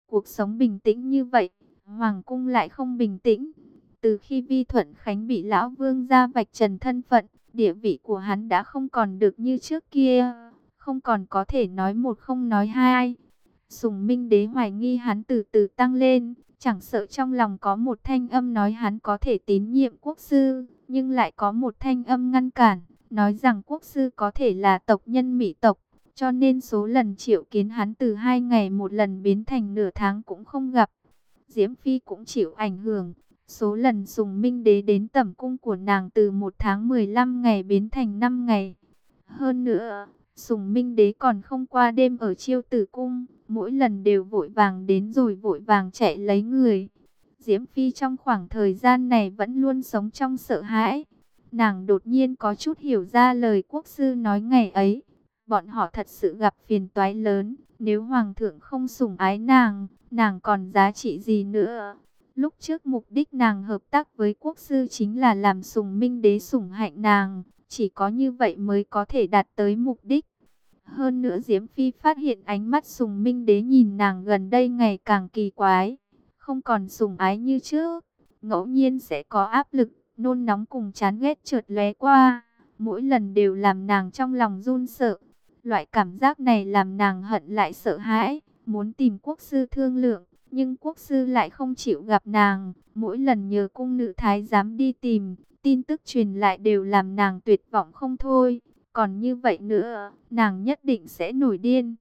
Cuộc sống bình tĩnh như vậy, hoàng cung lại không bình tĩnh. Từ khi Vi Thuận Khánh bị lão vương gia vạch trần thân phận, địa vị của hắn đã không còn được như trước kia, không còn có thể nói một không nói hai. Sùng Minh Đế hoài nghi hắn từ từ tăng lên, chẳng sợ trong lòng có một thanh âm nói hắn có thể tín nhiệm quốc sư, nhưng lại có một thanh âm ngăn cản, nói rằng quốc sư có thể là tộc nhân Mỹ tộc, cho nên số lần triệu kiến hắn từ 2 ngày một lần biến thành nửa tháng cũng không gặp. Diễm Phi cũng chịu ảnh hưởng, số lần Sùng Minh Đế đến tẩm cung của nàng từ 1 tháng 15 ngày biến thành 5 ngày. Hơn nữa, Sùng Minh Đế còn không qua đêm ở Chiêu Tử Cung, mỗi lần đều vội vàng đến rồi vội vàng chạy lấy người. Diễm Phi trong khoảng thời gian này vẫn luôn sống trong sợ hãi. Nàng đột nhiên có chút hiểu ra lời quốc sư nói ngày ấy. Bọn họ thật sự gặp phiền toái lớn, nếu hoàng thượng không sủng ái nàng còn giá trị gì nữa. Lúc trước mục đích nàng hợp tác với quốc sư chính là làm Sùng Minh Đế sủng hạnh nàng, chỉ có như vậy mới có thể đạt tới mục đích. Hơn nữa Diễm Phi phát hiện ánh mắt Sùng Minh Đế nhìn nàng gần đây ngày càng kỳ quái, không còn sủng ái như trước, ngẫu nhiên sẽ có áp lực, nôn nóng cùng chán ghét chợt lóe qua, mỗi lần đều làm nàng trong lòng run sợ. Loại cảm giác này làm nàng hận lại sợ hãi, muốn tìm quốc sư thương lượng, nhưng quốc sư lại không chịu gặp nàng, mỗi lần nhờ cung nữ thái giám đi tìm, tin tức truyền lại đều làm nàng tuyệt vọng không thôi. Còn như vậy nữa, nàng nhất định sẽ nổi điên.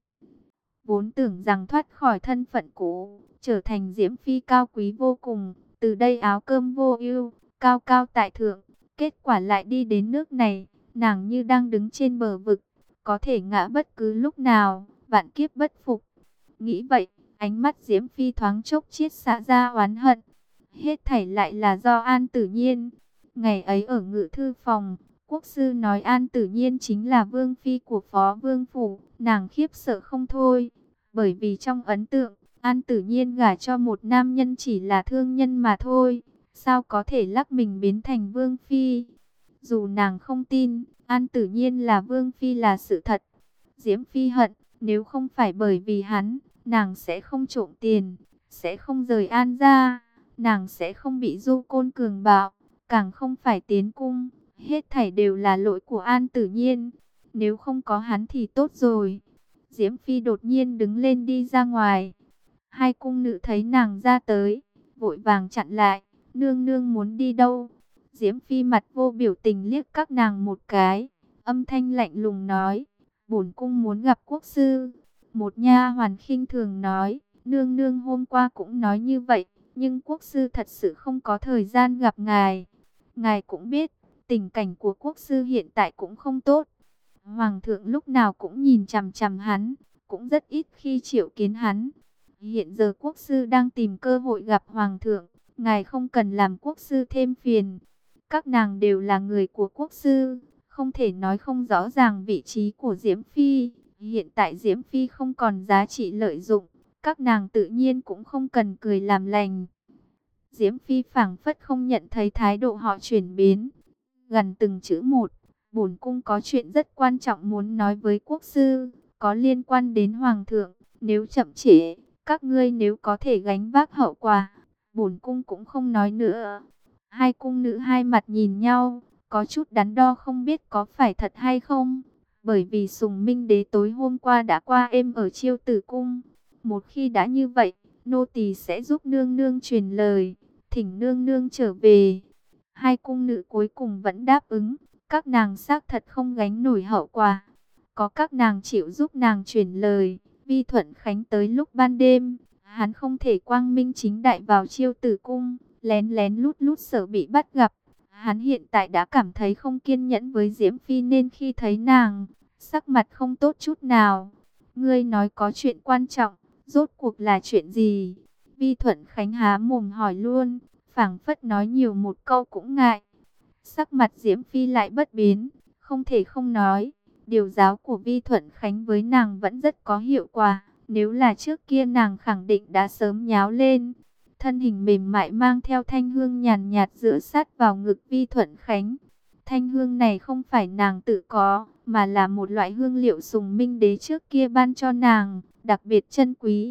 Vốn tưởng rằng thoát khỏi thân phận cũ, trở thành Diễm Phi cao quý vô cùng, từ đây áo cơm vô ưu, cao cao tại thượng. Kết quả lại đi đến nước này, nàng như đang đứng trên bờ vực, có thể ngã bất cứ lúc nào, vạn kiếp bất phục. Nghĩ vậy, ánh mắt Diễm Phi thoáng chốc chiết xạ ra oán hận. Hết thảy lại là do An Tử Nhiên. Ngày ấy ở ngự thư phòng, quốc sư nói An Tử Nhiên chính là vương phi của Phó Vương Phủ, nàng khiếp sợ không thôi. Bởi vì trong ấn tượng, An Tử Nhiên gả cho một nam nhân chỉ là thương nhân mà thôi. Sao có thể lắc mình biến thành vương phi? Dù nàng không tin, An Tử Nhiên là vương phi là sự thật. Diễm Phi hận, nếu không phải bởi vì hắn, nàng sẽ không trộm tiền, sẽ không rời An ra, nàng sẽ không bị Du Côn cường bạo, càng không phải tiến cung. Hết thảy đều là lỗi của An Tử Nhiên. Nếu không có hắn thì tốt rồi. Diễm Phi đột nhiên đứng lên đi ra ngoài. Hai cung nữ thấy nàng ra tới, vội vàng chặn lại. Nương nương muốn đi đâu? Diễm Phi mặt vô biểu tình liếc các nàng một cái, âm thanh lạnh lùng nói: bổn cung muốn gặp quốc sư. Một nha hoàn khinh thường nói: nương nương hôm qua cũng nói như vậy, nhưng quốc sư thật sự không có thời gian gặp ngài. Ngài cũng biết, tình cảnh của quốc sư hiện tại cũng không tốt. Hoàng thượng lúc nào cũng nhìn chằm chằm hắn, cũng rất ít khi triệu kiến hắn. Hiện giờ quốc sư đang tìm cơ hội gặp hoàng thượng, ngài không cần làm quốc sư thêm phiền. Các nàng đều là người của quốc sư, không thể nói không rõ ràng vị trí của Diễm Phi. Hiện tại Diễm Phi không còn giá trị lợi dụng, các nàng tự nhiên cũng không cần cười làm lành. Diễm Phi phảng phất không nhận thấy thái độ họ chuyển biến, gần từng chữ một: bổn cung có chuyện rất quan trọng muốn nói với quốc sư, có liên quan đến hoàng thượng. Nếu chậm trễ, các ngươi nếu có thể gánh vác hậu quả, bổn cung cũng không nói nữa. Hai cung nữ hai mặt nhìn nhau, có chút đắn đo không biết có phải thật hay không. Bởi vì Sùng Minh Đế tối hôm qua đã qua êm ở Chiêu Tử Cung. Một khi đã như vậy, nô tỳ sẽ giúp nương nương truyền lời, thỉnh nương nương trở về. Hai cung nữ cuối cùng vẫn đáp ứng. Các nàng xác thật không gánh nổi hậu quả. Có các nàng chịu giúp nàng truyền lời. Vi Thuận Khánh tới lúc ban đêm, hắn không thể quang minh chính đại vào Chiêu Tử Cung, lén lén lút lút sợ bị bắt gặp. Hắn hiện tại đã cảm thấy không kiên nhẫn với Diễm Phi, nên khi thấy nàng, sắc mặt không tốt chút nào. Ngươi nói có chuyện quan trọng, rốt cuộc là chuyện gì? Vi Thuận Khánh há mồm hỏi luôn, phảng phất nói nhiều một câu cũng ngại. Sắc mặt Diễm Phi lại bất biến, không thể không nói, điều giáo của Vi Thuận Khánh với nàng vẫn rất có hiệu quả. Nếu là trước kia nàng khẳng định đã sớm nháo lên. Thân hình mềm mại mang theo thanh hương nhàn nhạt dựa sát vào ngực Vi Thuận Khánh. Thanh hương này không phải nàng tự có, mà là một loại hương liệu Sùng Minh Đế trước kia ban cho nàng, đặc biệt chân quý.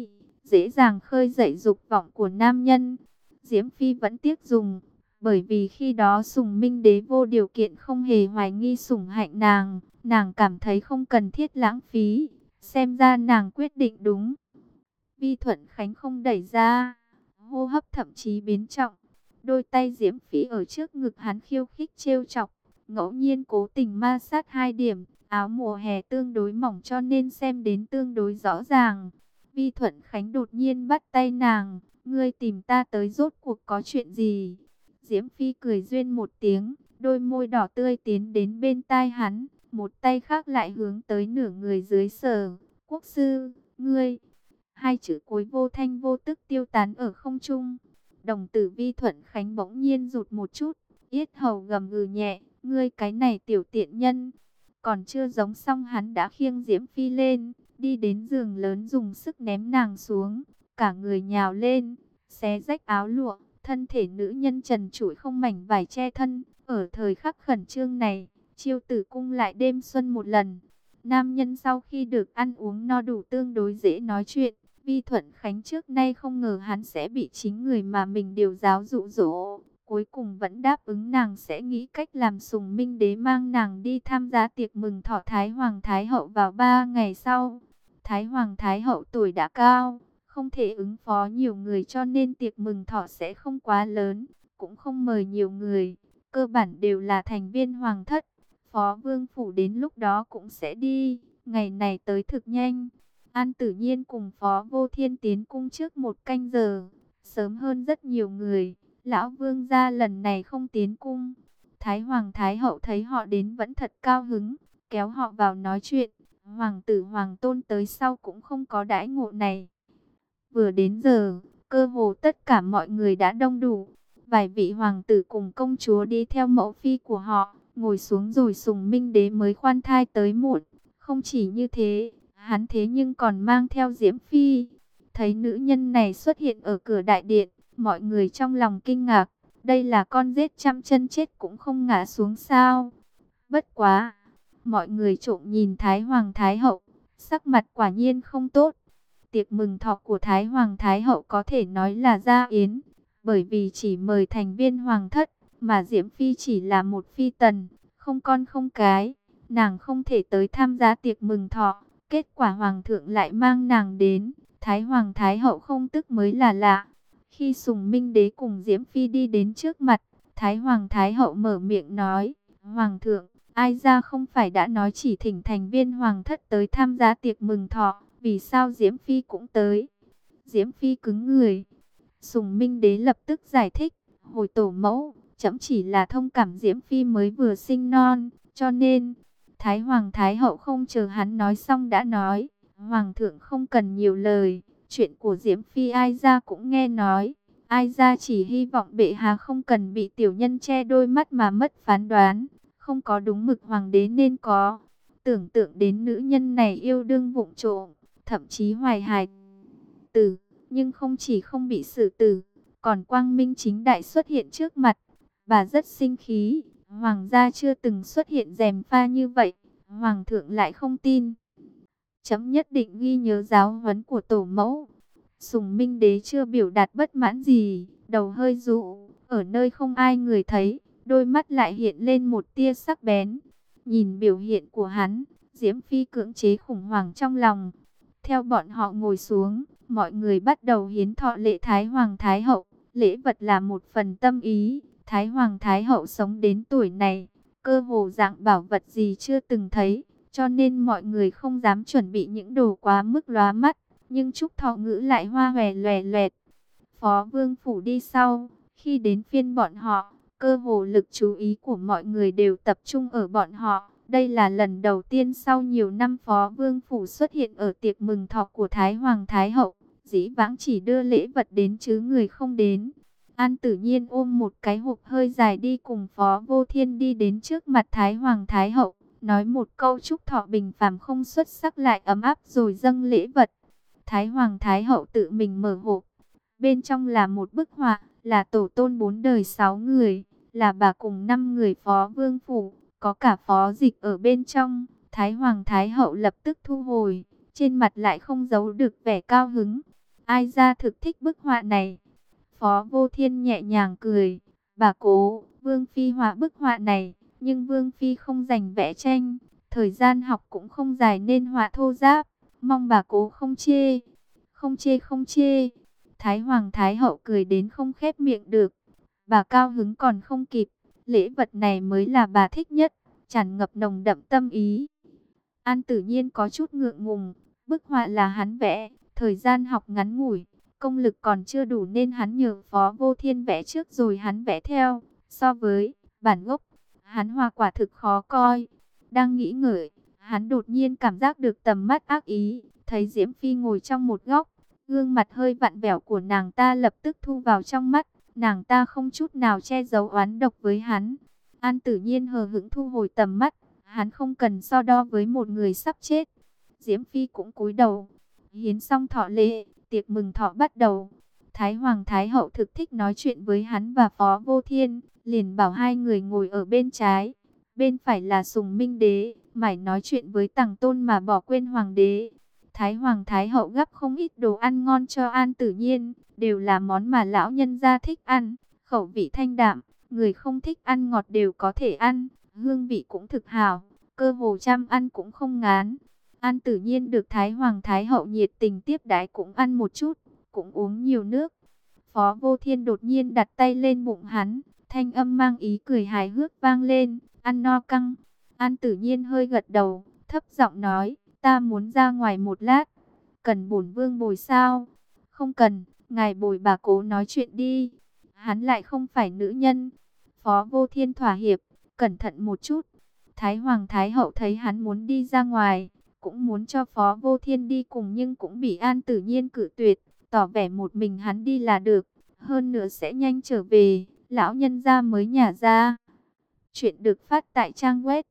dễ dàng khơi dậy dục vọng của nam nhân. Diễm Phi vẫn tiếc dùng, bởi vì khi đó Sùng Minh Đế vô điều kiện không hề hoài nghi sủng hạnh nàng, nàng cảm thấy không cần thiết lãng phí, xem ra nàng quyết định đúng. Vi Thuận Khánh không đẩy ra, hô hấp thậm chí biến trọng, đôi tay Diễm Phi ở trước ngực hắn khiêu khích trêu chọc, ngẫu nhiên cố tình ma sát hai điểm, áo mùa hè tương đối mỏng cho nên xem đến tương đối rõ ràng. Vi Thuận Khánh đột nhiên bắt tay nàng, ngươi tìm ta tới rốt cuộc có chuyện gì? Diễm Phi cười duyên một tiếng, đôi môi đỏ tươi tiến đến bên tai hắn, một tay khác lại hướng tới nửa người dưới Sở Quốc sư, ngươi. Hai chữ cuối vô thanh vô tức tiêu tán ở không trung. Đồng tử Vi Thuận Khánh bỗng nhiên rụt một chút, yết hầu gầm gừ nhẹ, ngươi cái này tiểu tiện nhân. Còn chưa giống xong hắn đã khiêng Diễm Phi lên, đi đến giường lớn dùng sức ném nàng xuống, cả người nhào lên, xé rách áo lụa, thân thể nữ nhân trần trụi không mảnh vải che thân. Ở thời khắc khẩn trương này, Chiêu Tử cung lại đêm xuân một lần. Nam nhân sau khi được ăn uống no đủ tương đối dễ nói chuyện. Vi Thuận Khánh trước nay không ngờ hắn sẽ bị chính người mà mình điều giáo dụ dỗ. Cuối cùng vẫn đáp ứng nàng sẽ nghĩ cách làm Sùng Minh Đế mang nàng đi tham gia tiệc mừng thọ Thái Hoàng Thái Hậu vào 3 ngày sau. Thái Hoàng Thái Hậu tuổi đã cao, không thể ứng phó nhiều người cho nên tiệc mừng thọ sẽ không quá lớn, cũng không mời nhiều người. Cơ bản đều là thành viên hoàng thất. Phó Vương Phủ đến lúc đó cũng sẽ đi, ngày này tới thực nhanh. An Tử Nhiên cùng Phó Vô Thiên tiến cung trước 1 canh giờ, sớm hơn rất nhiều người. Lão Vương gia lần này không tiến cung. Thái Hoàng Thái Hậu thấy họ đến vẫn thật cao hứng, kéo họ vào nói chuyện. Hoàng tử Hoàng tôn tới sau cũng không có đãi ngộ này. Vừa đến giờ, cơ hồ tất cả mọi người đã đông đủ. Vài vị hoàng tử cùng công chúa đi theo mẫu phi của họ, ngồi xuống rồi Sùng Minh Đế mới khoan thai tới muộn. Không chỉ như thế, hắn thế nhưng còn mang theo Diễm Phi. Thấy nữ nhân này xuất hiện ở cửa đại điện, mọi người trong lòng kinh ngạc. Đây là con rết trăm chân chết cũng không ngã xuống sao? Bất quá, mọi người trộm nhìn Thái Hoàng Thái Hậu, sắc mặt quả nhiên không tốt. Tiệc mừng thọ của Thái Hoàng Thái Hậu có thể nói là gia yến, bởi vì chỉ mời thành viên hoàng thất, mà Diễm Phi chỉ là một phi tần, không con không cái, nàng không thể tới tham gia tiệc mừng thọ. Kết quả Hoàng thượng lại mang nàng đến, Thái Hoàng Thái Hậu không tức mới là lạ. Khi Sùng Minh Đế cùng Diễm Phi đi đến trước mặt, Thái Hoàng Thái Hậu mở miệng nói, Hoàng thượng, ai ra không phải đã nói chỉ thỉnh thành viên hoàng thất tới tham gia tiệc mừng thọ, vì sao Diễm Phi cũng tới? Diễm Phi cứng người. Sùng Minh Đế lập tức giải thích, hồi tổ mẫu, trẫm chỉ là thông cảm Diễm Phi mới vừa sinh non, cho nên... Thái Hoàng Thái Hậu không chờ hắn nói xong đã nói, Hoàng thượng không cần nhiều lời, chuyện của Diễm Phi ai ra cũng nghe nói, ai ra chỉ hy vọng bệ hạ không cần bị tiểu nhân che đôi mắt mà mất phán đoán, không có đúng mực hoàng đế nên có. Tưởng tượng đến nữ nhân này yêu đương vụng trộm, thậm chí hoài hài tử, nhưng không chỉ không bị xử tử, còn quang minh chính đại xuất hiện trước mặt, bà rất sinh khí. Hoàng gia chưa từng xuất hiện gièm pha như vậy, Hoàng thượng lại không tin. Chấm nhất định ghi nhớ giáo huấn của tổ mẫu. Sùng Minh Đế chưa biểu đạt bất mãn gì, đầu hơi dụ, ở nơi không ai người thấy, đôi mắt lại hiện lên một tia sắc bén. Nhìn biểu hiện của hắn, Diễm Phi cưỡng chế khủng hoảng trong lòng. Theo bọn họ ngồi xuống, mọi người bắt đầu hiến thọ lễ Thái Hoàng Thái Hậu, lễ vật là một phần tâm ý. Thái Hoàng Thái Hậu sống đến tuổi này, cơ hồ dạng bảo vật gì chưa từng thấy, cho nên mọi người không dám chuẩn bị những đồ quá mức lóa mắt, nhưng chúc thọ ngữ lại hoa hòe loè loẹt. Phó Vương Phủ đi sau, khi đến phiên bọn họ, cơ hồ lực chú ý của mọi người đều tập trung ở bọn họ. Đây là lần đầu tiên sau nhiều năm Phó Vương Phủ xuất hiện ở tiệc mừng thọ của Thái Hoàng Thái Hậu, dĩ vãng chỉ đưa lễ vật đến chứ người không đến. An Tử Nhiên ôm một cái hộp hơi dài đi cùng Phó Vô Thiên đi đến trước mặt Thái Hoàng Thái Hậu, nói một câu chúc thọ bình phàm không xuất sắc lại ấm áp rồi dâng lễ vật. Thái Hoàng Thái Hậu tự mình mở hộp, bên trong là một bức họa, là tổ tôn 4 đời 6 người, là bà cùng 5 người Phó Vương Phủ, có cả Phó Dịch ở bên trong. Thái Hoàng Thái Hậu lập tức thu hồi, trên mặt lại không giấu được vẻ cao hứng. ai ra thực thích bức họa này? Phó Vô Thiên nhẹ nhàng cười, bà Cố, Vương Phi họa bức họa này, nhưng Vương Phi không dành vẽ tranh, thời gian học cũng không dài nên họa thô ráp, mong bà Cố không chê. Không chê không chê. Thái Hoàng Thái Hậu cười đến không khép miệng được. Bà cao hứng còn không kịp, lễ vật này mới là bà thích nhất, tràn ngập nồng đậm tâm ý. An Tử Nhiên có chút ngượng ngùng, bức họa là hắn vẽ, thời gian học ngắn ngủi, công lực còn chưa đủ nên hắn nhờ Phó Vô Thiên vẽ trước rồi hắn vẽ theo. So với bản gốc, hắn họa quả thực khó coi. Đang nghĩ ngợi, hắn đột nhiên cảm giác được tầm mắt ác ý, thấy Diễm Phi ngồi trong một góc, gương mặt hơi vặn vẹo của nàng ta lập tức thu vào trong mắt, nàng ta không chút nào che giấu oán độc với hắn. An Tử Nhiên hờ hững thu hồi tầm mắt, hắn không cần so đo với một người sắp chết. Diễm Phi cũng cúi đầu, hiến xong thọ lễ, tiệc mừng thọ bắt đầu. Thái Hoàng Thái Hậu thực thích nói chuyện với hắn và Phó Vô Thiên, liền bảo hai người ngồi ở bên trái. Bên phải là Sùng Minh Đế, mải nói chuyện với Tằng Tôn mà bỏ quên Hoàng đế. Thái Hoàng Thái Hậu gắp không ít đồ ăn ngon cho An Tử Nhiên, đều là món mà lão nhân gia thích ăn, khẩu vị thanh đạm, người không thích ăn ngọt đều có thể ăn, hương vị cũng thực hảo, cơ hồ chăm ăn cũng không ngán. An Tử Nhiên được Thái Hoàng Thái Hậu nhiệt tình tiếp đãi cũng ăn một chút, cũng uống nhiều nước. Phó Vô Thiên đột nhiên đặt tay lên bụng hắn, thanh âm mang ý cười hài hước vang lên, ăn no căng. An Tử Nhiên hơi gật đầu, thấp giọng nói, ta muốn ra ngoài một lát. Cần bổn vương bồi sao? Không cần, ngài bồi bà Cố nói chuyện đi. Hắn lại không phải nữ nhân. Phó Vô Thiên thỏa hiệp, cẩn thận một chút. Thái Hoàng Thái Hậu thấy hắn muốn đi ra ngoài, cũng muốn cho Phó Vô Thiên đi cùng nhưng cũng bị An Tử Nhiên cự tuyệt, tỏ vẻ một mình hắn đi là được, hơn nữa sẽ nhanh trở về, lão nhân gia mới nhả ra. Chuyện được phát tại trang web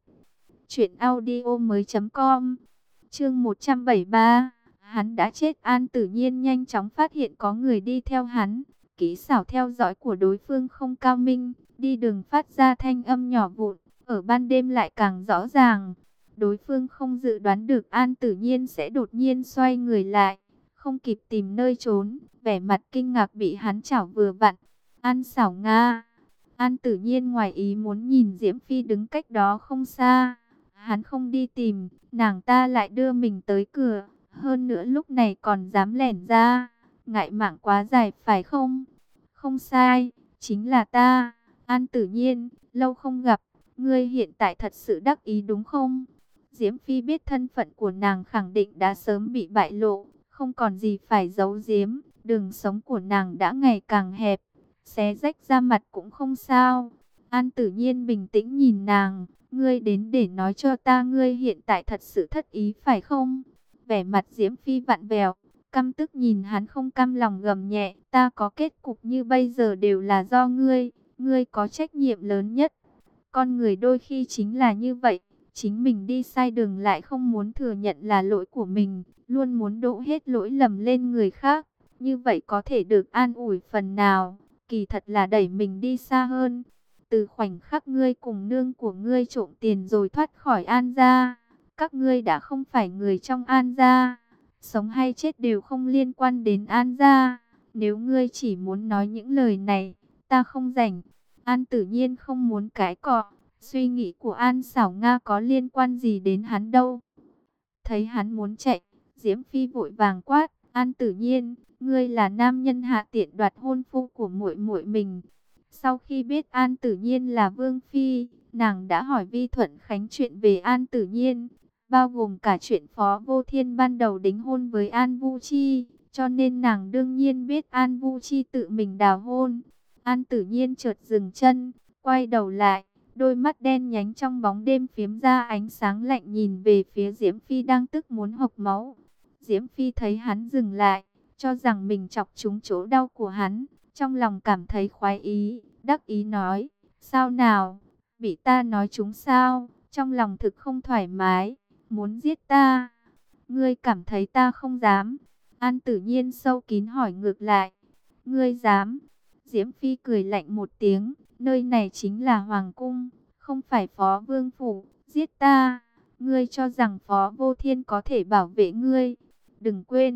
truyệnaudiomoi.com. Chương 173. Hắn đã chết. An Tử Nhiên nhanh chóng phát hiện có người đi theo hắn, kỹ xảo theo dõi của đối phương không cao minh, đi đường phát ra thanh âm nhỏ vụn, ở ban đêm lại càng rõ ràng. Đối phương không dự đoán được An Tử Nhiên sẽ đột nhiên xoay người lại, không kịp tìm nơi trốn, vẻ mặt kinh ngạc bị hắn chảo vừa vặn. An Xảo Nga. An Tử Nhiên ngoài ý muốn nhìn Diễm Phi đứng cách đó không xa. Hắn không đi tìm, nàng ta lại đưa mình tới cửa, hơn nữa lúc này còn dám lẻn ra, ngại mạng quá dài phải không? Không sai, chính là ta, An Tử Nhiên, lâu không gặp, ngươi hiện tại thật sự đắc ý đúng không? Diễm Phi biết thân phận của nàng khẳng định đã sớm bị bại lộ, không còn gì phải giấu giếm, đường sống của nàng đã ngày càng hẹp, xé rách da mặt cũng không sao. An Tử Nhiên bình tĩnh nhìn nàng, ngươi đến để nói cho ta ngươi hiện tại thật sự thất ý phải không? Vẻ mặt Diễm Phi vặn vẹo, căm tức nhìn hắn không cam lòng gầm nhẹ, ta có kết cục như bây giờ đều là do ngươi, ngươi có trách nhiệm lớn nhất. Con người đôi khi chính là như vậy, chính mình đi sai đường lại không muốn thừa nhận là lỗi của mình, luôn muốn đổ hết lỗi lầm lên người khác, như vậy có thể được an ủi phần nào, kỳ thật là đẩy mình đi xa hơn. Từ khoảnh khắc ngươi cùng nương của ngươi trộm tiền rồi thoát khỏi An gia, các ngươi đã không phải người trong An gia, sống hay chết đều không liên quan đến An gia. Nếu ngươi chỉ muốn nói những lời này, ta không rảnh. An Tử Nhiên không muốn cãi cọ, suy nghĩ của An Xảo Nga có liên quan gì đến hắn đâu. Thấy hắn muốn chạy, Diễm Phi vội vàng quát, An Tử Nhiên, ngươi là nam nhân hạ tiện đoạt hôn phu của muội muội mình. Sau khi biết An Tử Nhiên là Vương Phi, nàng đã hỏi Vi Thuận Khánh chuyện về An Tử Nhiên, bao gồm cả chuyện Phó Vô Thiên ban đầu đính hôn với An Vu Chi, cho nên nàng đương nhiên biết An Vu Chi tự mình đào hôn. An Tử Nhiên chợt dừng chân, quay đầu lại, đôi mắt đen nhánh trong bóng đêm phiếm ra ánh sáng lạnh nhìn về phía Diễm Phi đang tức muốn hộc máu. Diễm Phi thấy hắn dừng lại, cho rằng mình chọc trúng chỗ đau của hắn, trong lòng cảm thấy khoái ý, đắc ý nói, sao nào, bị ta nói trúng sao, trong lòng thực không thoải mái, muốn giết ta, ngươi cảm thấy ta không dám. An Tử Nhiên sâu kín hỏi ngược lại, ngươi dám? Diễm Phi cười lạnh một tiếng, nơi này chính là Hoàng Cung, không phải Phó Vương Phủ, giết ta, ngươi cho rằng Phó Vô Thiên có thể bảo vệ ngươi, đừng quên,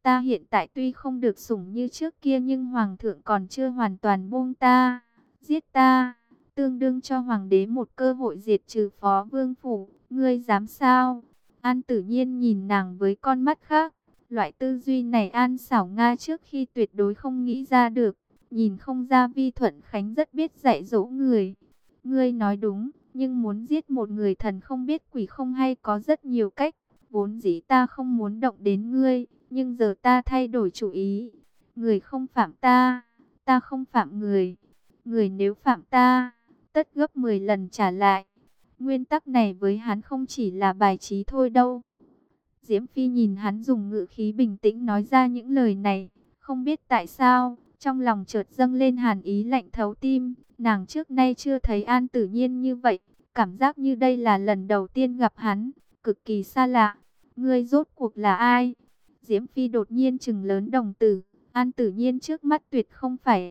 Ta hiện tại tuy không được sủng như trước kia nhưng hoàng thượng còn chưa hoàn toàn buông ta. Giết ta, tương đương cho hoàng đế một cơ hội diệt trừ Phó Vương Phủ. Ngươi dám sao? An Tử Nhiên nhìn nàng với con mắt khác. Loại tư duy này An Xảo Nga trước khi tuyệt đối không nghĩ ra được. Nhìn không ra Vi Thuận Khánh rất biết dạy dỗ người. Ngươi nói đúng, nhưng muốn giết một người thần không biết quỷ không hay có rất nhiều cách. Vốn dĩ ta không muốn động đến ngươi, nhưng giờ ta thay đổi chủ ý. Người không phạm ta, ta không phạm người. Người nếu phạm ta, tất gấp 10 lần trả lại. Nguyên tắc này với hắn không chỉ là bài trí thôi đâu. Diễm Phi nhìn hắn dùng ngữ khí bình tĩnh nói ra những lời này. Không biết tại sao, trong lòng chợt dâng lên hàn ý lạnh thấu tim. Nàng trước nay chưa thấy An Tử Nhiên như vậy. Cảm giác như đây là lần đầu tiên gặp hắn, cực kỳ xa lạ. Ngươi rốt cuộc là ai? Diễm Phi đột nhiên trừng lớn đồng tử. An Tử Nhiên trước mắt tuyệt không phải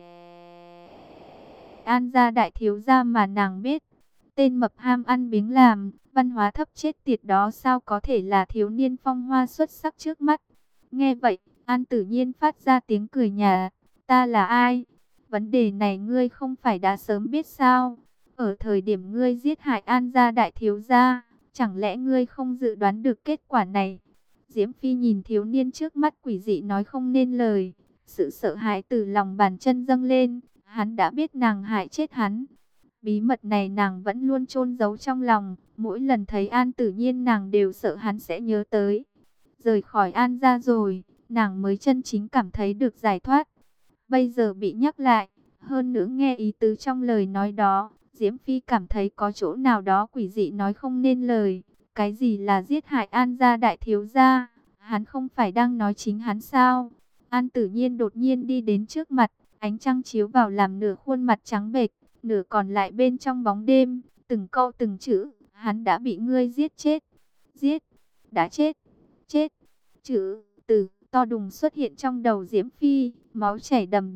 An gia đại thiếu gia mà nàng biết. Tên mập ham ăn biếng làm, văn hóa thấp chết tiệt đó sao có thể là thiếu niên phong hoa xuất sắc trước mắt. Nghe vậy, An Tử Nhiên phát ra tiếng cười nhạt. Ta là ai? Vấn đề này ngươi không phải đã sớm biết sao? Ở thời điểm ngươi giết hại An gia đại thiếu gia, chẳng lẽ ngươi không dự đoán được kết quả này? Diễm Phi nhìn thiếu niên trước mắt quỷ dị nói không nên lời. Sự sợ hãi từ lòng bàn chân dâng lên. Hắn đã biết nàng hại chết hắn. Bí mật này nàng vẫn luôn chôn giấu trong lòng. Mỗi lần thấy An Tử Nhiên nàng đều sợ hắn sẽ nhớ tới. Rời khỏi An gia rồi, nàng mới chân chính cảm thấy được giải thoát. Bây giờ bị nhắc lại, hơn nữa nghe ý tứ trong lời nói đó, Diễm Phi cảm thấy có chỗ nào đó quỷ dị nói không nên lời. Cái gì là giết hại An gia đại thiếu gia? Hắn không phải đang nói chính hắn sao? An Tử Nhiên đột nhiên đi đến trước mặt, ánh trăng chiếu vào làm nửa khuôn mặt trắng bệch, nửa còn lại bên trong bóng đêm, từng câu từng chữ, hắn đã bị ngươi giết chết. Giết, đã chết, chết. Chữ, từ, to đùng xuất hiện trong đầu Diễm Phi, máu chảy đầm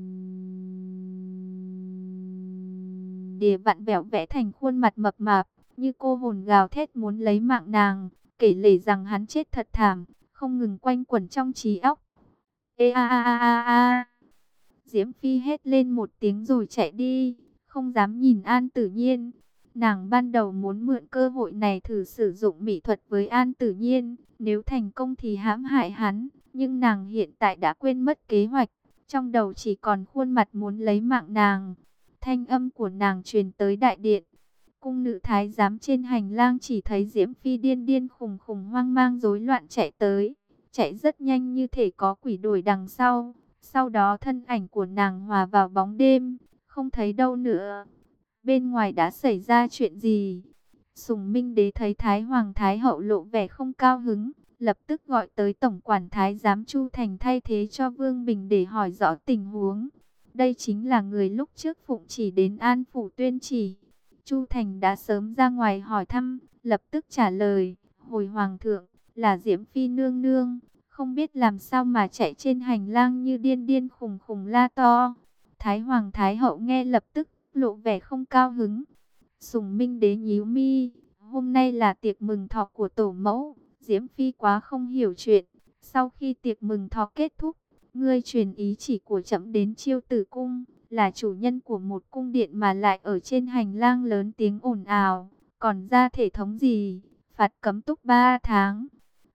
đìa vặn vẹo vẽ thành khuôn mặt mập mạp, như cô hồn gào thét muốn lấy mạng nàng, kể lể rằng hắn chết thật thảm, không ngừng quanh quẩn trong trí óc. Ê a a a a a. Diễm Phi hét lên một tiếng rồi chạy đi, không dám nhìn An Tử Nhiên. Nàng ban đầu muốn mượn cơ hội này thử sử dụng mỹ thuật với An Tử Nhiên, nếu thành công thì hãm hại hắn, nhưng nàng hiện tại đã quên mất kế hoạch, trong đầu chỉ còn khuôn mặt muốn lấy mạng nàng. Thanh âm của nàng truyền tới đại điện. Cung nữ thái giám trên hành lang chỉ thấy Diễm Phi điên điên khùng khùng hoang mang rối loạn chạy tới, chạy rất nhanh như thể có quỷ đuổi đằng sau. Sau đó thân ảnh của nàng hòa vào bóng đêm, không thấy đâu nữa. Bên ngoài đã xảy ra chuyện gì? Sùng Minh Đế thấy Thái Hoàng Thái Hậu lộ vẻ không cao hứng, lập tức gọi tới Tổng quản Thái giám Chu Thành thay thế cho Vương Bình để hỏi rõ tình huống. Đây chính là người lúc trước phụng chỉ đến An Phủ tuyên chỉ. Chu Thành đã sớm ra ngoài hỏi thăm, lập tức trả lời, hồi Hoàng thượng, là Diễm Phi nương nương, không biết làm sao mà chạy trên hành lang như điên điên khùng khùng la to. Thái Hoàng Thái Hậu nghe lập tức lộ vẻ không cao hứng. Sùng Minh Đế nhíu mi, hôm nay là tiệc mừng thọ của tổ mẫu, Diễm Phi quá không hiểu chuyện. Sau khi tiệc mừng thọ kết thúc, ngươi truyền ý chỉ của trẫm đến Chiêu Tử cung, là chủ nhân của một cung điện mà lại ở trên hành lang lớn tiếng ồn ào, còn ra thể thống gì, phạt cấm túc 3 tháng.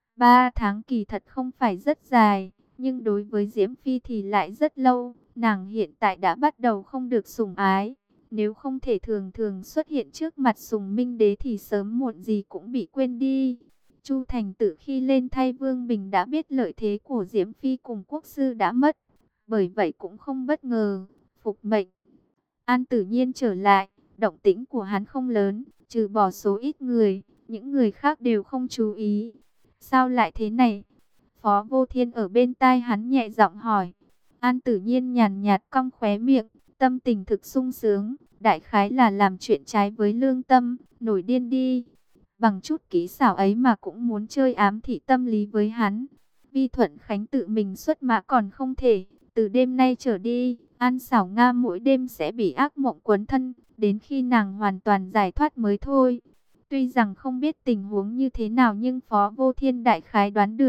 3 tháng kỳ thật không phải rất dài, nhưng đối với Diễm Phi thì lại rất lâu. Nàng hiện tại đã bắt đầu không được sủng ái. Nếu không thể thường thường xuất hiện trước mặt Sùng Minh Đế thì sớm muộn gì cũng bị quên đi. Chu Thành Tử khi lên thay Vương Bình đã biết lợi thế của Diễm Phi cùng quốc sư đã mất. Bởi vậy cũng không bất ngờ, phục mệnh. An Tử Nhiên trở lại, động tĩnh của hắn không lớn, trừ bỏ số ít người, những người khác đều không chú ý. Sao lại thế này? Phó Vô Thiên ở bên tai hắn nhẹ giọng hỏi. An Tử Nhiên nhàn nhạt cong khóe miệng, tâm tình thực sung sướng, đại khái là làm chuyện trái với lương tâm, nổi điên đi. Bằng chút kỹ xảo ấy mà cũng muốn chơi ám thị tâm lý với hắn. Vi Thuận Khánh tự mình xuất mã còn không thể, từ đêm nay trở đi, An Xảo Nga mỗi đêm sẽ bị ác mộng quấn thân, đến khi nàng hoàn toàn giải thoát mới thôi. Tuy rằng không biết tình huống như thế nào nhưng Phó Vô Thiên đại khái đoán được.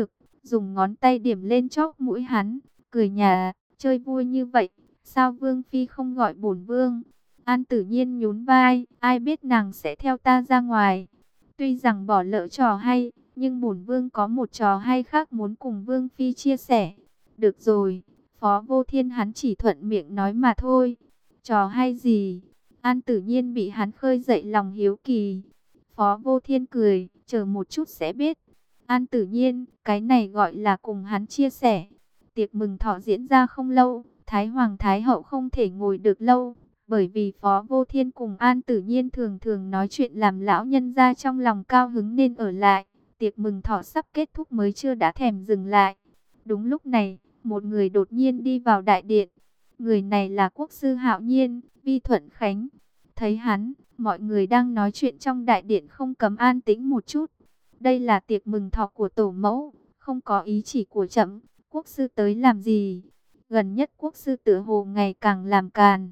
dùng ngón tay điểm lên chóp mũi hắn, cười nhả, chơi vui như vậy, sao Vương Phi không gọi bổn Vương? An Tử Nhiên nhún vai, ai biết nàng sẽ theo ta ra ngoài. Tuy rằng bỏ lỡ trò hay, nhưng bổn Vương có một trò hay khác muốn cùng Vương Phi chia sẻ. Được rồi, Phó Vô Thiên hắn chỉ thuận miệng nói mà thôi. Trò hay gì? An Tử Nhiên bị hắn khơi dậy lòng hiếu kỳ. Phó Vô Thiên cười, chờ một chút sẽ biết. An Tử Nhiên, cái này gọi là cùng hắn chia sẻ. Tiệc mừng thọ diễn ra không lâu, Thái Hoàng Thái Hậu không thể ngồi được lâu, bởi vì Phó Vô Thiên cùng An Tử Nhiên thường thường nói chuyện làm lão nhân gia trong lòng cao hứng nên ở lại. Tiệc mừng thọ sắp kết thúc mới chưa đã thèm dừng lại. Đúng lúc này, một người đột nhiên đi vào đại điện. Người này là quốc sư Hạo Nhiên, Vi Thuận Khánh. Thấy hắn, mọi người đang nói chuyện trong đại điện không cấm an tĩnh một chút. Đây là tiệc mừng thọ của tổ mẫu, không có ý chỉ của trẫm. Quốc sư tới làm gì? Gần nhất quốc sư tựa hồ ngày càng làm càn.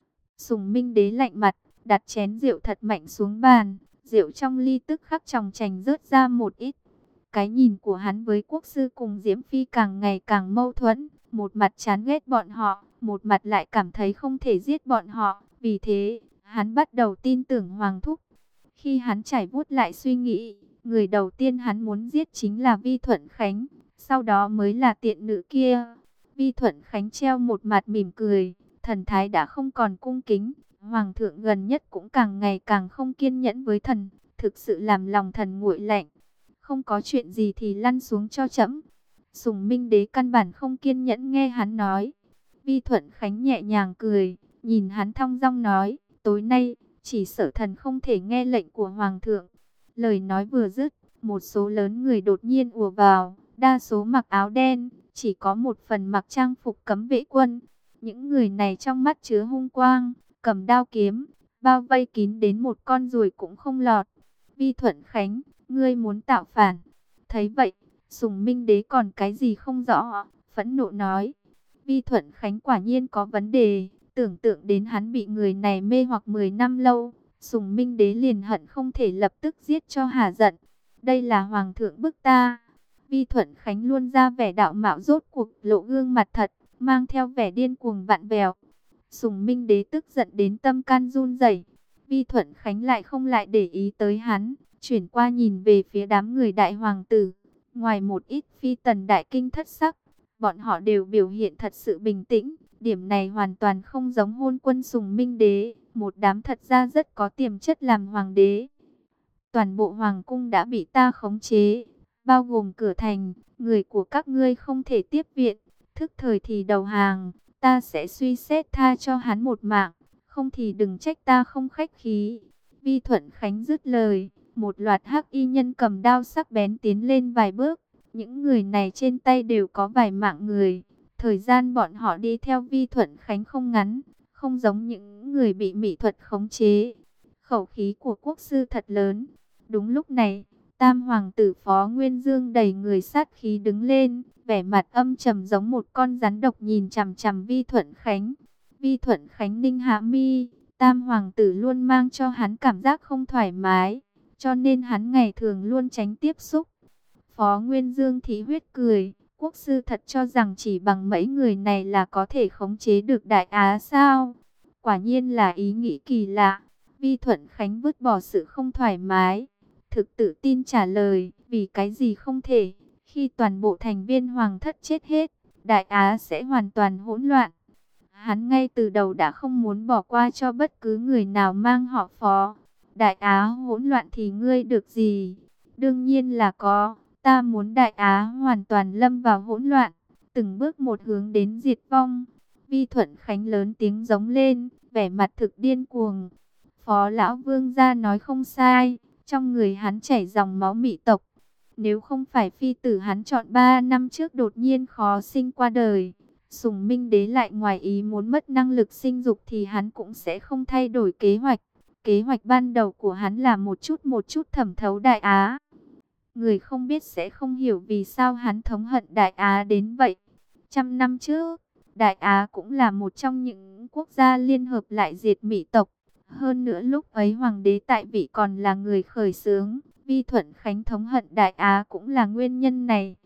Sùng Minh Đế lạnh mặt, đặt chén rượu thật mạnh xuống bàn. Rượu trong ly tức khắc chòng chành rớt ra một ít. Cái nhìn của hắn với quốc sư cùng Diễm Phi càng ngày càng mâu thuẫn. Một mặt chán ghét bọn họ, một mặt lại cảm thấy không thể giết bọn họ. Vì thế, hắn bắt đầu tin tưởng Hoàng Thúc. Khi hắn trải vuốt lại suy nghĩ, người đầu tiên hắn muốn giết chính là Vi Thuận Khánh. Sau đó mới là tiện nữ kia. Vi Thuận Khánh treo một mặt mỉm cười, thần thái đã không còn cung kính. Hoàng thượng gần nhất cũng càng ngày càng không kiên nhẫn với thần, thực sự làm lòng thần nguội lạnh. Không có chuyện gì thì lăn xuống cho trẫm. Sùng Minh Đế căn bản không kiên nhẫn nghe hắn nói. Vi Thuận Khánh nhẹ nhàng cười, nhìn hắn thong dong nói, tối nay, chỉ sợ thần không thể nghe lệnh của Hoàng thượng. Lời nói vừa dứt, một số lớn người đột nhiên ùa vào, đa số mặc áo đen, chỉ có một phần mặc trang phục cấm vệ quân. Những người này trong mắt chứa hung quang, cầm đao kiếm, bao vây kín đến một con ruồi cũng không lọt. Vi Thuận Khánh, ngươi muốn tạo phản. Thấy vậy, Sùng Minh Đế còn cái gì không rõ, phẫn nộ nói. Vi Thuận Khánh quả nhiên có vấn đề, tưởng tượng đến hắn bị người này mê hoặc 10 năm lâu. Sùng Minh Đế liền hận không thể lập tức giết cho hả giận. Đây là Hoàng thượng bức ta. Vi Thuận Khánh luôn ra vẻ đạo mạo, rốt cuộc lộ gương mặt thật, mang theo vẻ điên cuồng vặn vẹo. Sùng Minh Đế tức giận đến tâm can run rẩy. Vi Thuận Khánh lại không lại để ý tới hắn, chuyển qua nhìn về phía đám người đại hoàng tử. Ngoài một ít phi tần đại kinh thất sắc, bọn họ đều biểu hiện thật sự bình tĩnh. Điểm này hoàn toàn không giống hôn quân Sùng Minh Đế, một đám thật ra rất có tiềm chất làm hoàng đế. Toàn bộ hoàng cung đã bị ta khống chế, bao gồm cửa thành, người của các ngươi không thể tiếp viện, thức thời thì đầu hàng, ta sẽ suy xét tha cho hắn một mạng, không thì đừng trách ta không khách khí. Vi Thuận Khánh dứt lời, một loạt hắc y nhân cầm đao sắc bén tiến lên vài bước, những người này trên tay đều có vài mạng người. Thời gian bọn họ đi theo Vi Thuận Khánh không ngắn, không giống những người bị mỹ thuật khống chế. Khẩu khí của quốc sư thật lớn. Đúng lúc này, Tam hoàng tử Phó Nguyên Dương đầy người sát khí đứng lên, vẻ mặt âm trầm giống một con rắn độc nhìn chằm chằm Vi Thuận Khánh. Vi Thuận Khánh ninh hạ mi, Tam hoàng tử luôn mang cho hắn cảm giác không thoải mái, cho nên hắn ngày thường luôn tránh tiếp xúc. Phó Nguyên Dương thị huyết cười, quốc sư thật cho rằng chỉ bằng mấy người này là có thể khống chế được Đại Á sao? Quả nhiên là ý nghĩ kỳ lạ. Vi Thuận Khánh vứt bỏ sự không thoải mái, thực tự tin trả lời, vì cái gì không thể? Khi toàn bộ thành viên hoàng thất chết hết, Đại Á sẽ hoàn toàn hỗn loạn. Hắn ngay từ đầu đã không muốn bỏ qua cho bất cứ người nào mang họ Phó. Đại Á hỗn loạn thì ngươi được gì? Đương nhiên là có. Ta muốn Đại Á hoàn toàn lâm vào hỗn loạn, từng bước một hướng đến diệt vong. Vi Thuận Khánh lớn tiếng giống lên, vẻ mặt thực điên cuồng. Phó lão vương gia nói không sai, trong người hắn chảy dòng máu mỹ tộc. Nếu không phải phi tử hắn chọn 3 năm trước đột nhiên khó sinh qua đời, Sùng Minh Đế lại ngoài ý muốn mất năng lực sinh dục thì hắn cũng sẽ không thay đổi kế hoạch. Kế hoạch ban đầu của hắn là một chút thẩm thấu Đại Á. Người không biết sẽ không hiểu vì sao hắn thống hận Đại Á đến vậy. 100 năm trước, Đại Á cũng là một trong những quốc gia liên hợp lại diệt mỹ tộc. Hơn nữa lúc ấy hoàng đế tại vị còn là người khởi xướng. Vi Thuận Khánh thống hận Đại Á cũng là nguyên nhân này.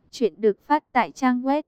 Chuyện được phát tại trang web